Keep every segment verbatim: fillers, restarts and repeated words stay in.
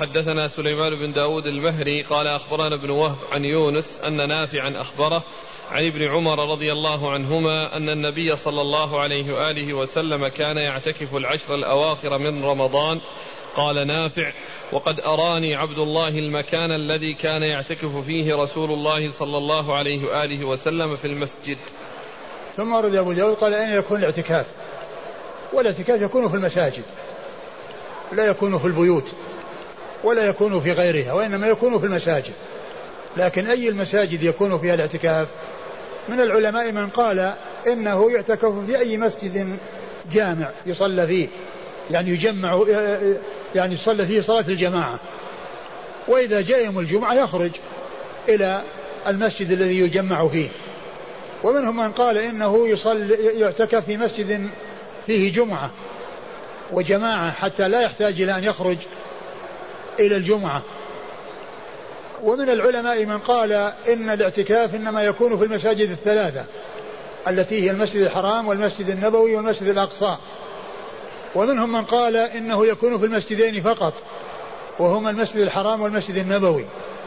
حدثنا سليمان بن داود المهري قال أخبرنا ابن وهب عن يونس أن نافعا أخبره عن ابن عمر رضي الله عنهما أن النبي صلى الله عليه وآله وسلم كان يعتكف العشر الأواخر من رمضان. قال نافع: وقد أراني عبد الله المكان الذي كان يعتكف فيه رسول الله صلى الله عليه وآله وسلم في المسجد. ثم ورد أبو داود قال: أين يكون الاعتكاف؟ والاعتكاف يكون في المساجد، لا يكون في البيوت ولا يكون في غيرها، وإنما يكون في المساجد. لكن أي المساجد يكون فيها الاعتكاف؟ من العلماء من قال إنه يعتكف في أي مسجد جامع يصلى فيه، يعني يجمع، يعني يصلى فيه صلاة الجماعة، وإذا جاء يوم الجمعة يخرج إلى المسجد الذي يجمع فيه. ومنهم من قال إنه يصلي يعتكف في مسجد فيه جمعة وجماعة حتى لا يحتاج إلى أن يخرج إلى الجمعة. ومن العلماء من قال إن الاعتكاف إنما يكون في المساجد الثلاثة التي هي المسجد الحرام والمسجد النبوي والمسجد الأقصى. ومنهم من قال إنه يكون في المسجدين فقط، وهما المسجد الحرام والمسجد النبوي.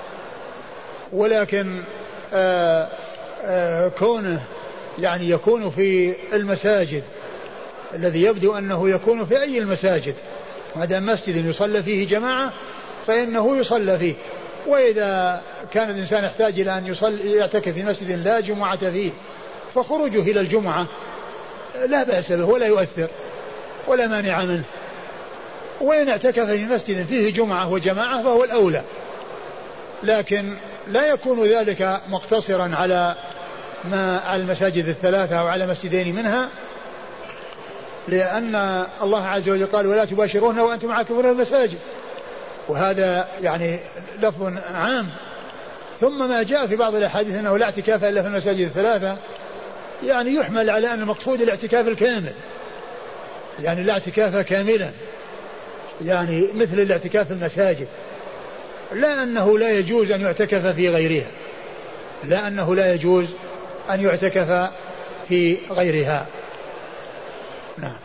ولكن آآ آآ كونه يعني يكون في المساجد الذي يبدو أنه يكون في أي المساجد، ما دام مسجد يصلى فيه جماعة فإنه يصلى فيه. وإذا كان الإنسان يحتاج إلى أن يصلي يعتكف في مسجد لا جمعة فيه فخروجه إلى الجمعة لا بأس به ولا يؤثر ولا مانع منه. وإن اعتكف في مسجد فيه جمعة وجماعة فهو الأولى، لكن لا يكون ذلك مقتصرا على ما على المساجد الثلاثة أو على مسجدين منها، لأن الله عز وجل قال: ولا تباشرون وأنتم عاكفون في المساجد، وهذا يعني لفظ عام. ثم ما جاء في بعض الأحاديث أنه لا اعتكاف إلا في المساجد الثلاثة، يعني يحمل على أن المقصود الاعتكاف الكامل، يعني لا اعتكاف كاملا، يعني مثل الاعتكاف في المساجد، لا أنه لا يجوز أن يعتكف في غيرها، لا أنه لا يجوز أن يعتكف في غيرها. نعم.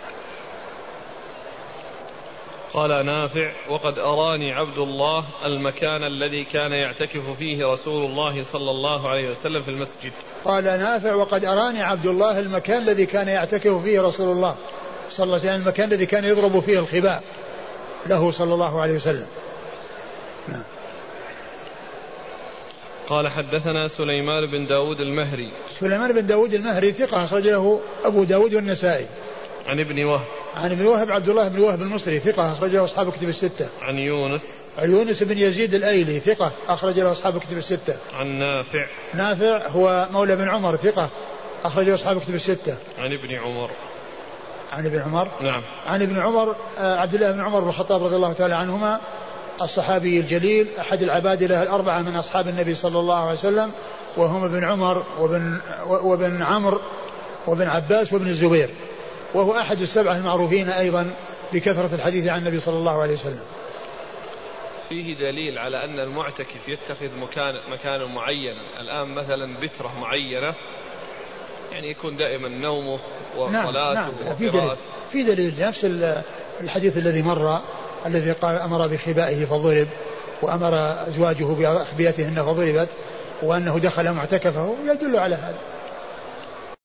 قال نافع: وقد أراني عبد الله المكان الذي كان يعتكف فيه رسول الله صلى الله عليه وسلم في المسجد. قال نافع: وقد أراني عبد الله المكان الذي كان يعتكف فيه رسول الله صلى الله عليه وسلم، المكان الذي كان يضرب فيه الخباء له صلى الله عليه وسلم. نعم. قال حدثنا سليمان بن داود المهري. سليمان بن داود المهري ثقة أخرجه أبو داود والنسائي. عن ابن وهب. عن ابن وهب عبد الله بن وهب المصري ثقة أخرجه أصحاب كتب الستة. عن يونس. عن يونس بن يزيد الأيلي ثقة أخرج له أصحاب كتب الستة. عن نافع. نافع هو مولى بن عمر ثقة أخرج له أصحاب كتب الستة. عن ابن عمر. عن ابن عمر. نعم. عن ابن عمر عبد الله بن عمر بن الخطاب رضي الله تعالى عنهما، الصحابي الجليل أحد العبادلة الأربعة من أصحاب النبي صلى الله عليه وسلم، وهم ابن عمر وابن وابن عمرو وابن عباس وابن الزبير، وهو أحد السبعة المعروفين أيضا بكثرة الحديث عن النبي صلى الله عليه وسلم. فيه دليل على أن المعتكف يتخذ مكان مكانا معينا، الآن مثلا بترة معينة يعني يكون دائما نومه وصلاته. نعم. نعم. في دليل في دليل نفس الحديث الذي مر الذي قال أمر بخبائه فضرب، وأمر أزواجه بأخبيتهن فضربت، وأنه دخل معتكفه، يدل على هذا.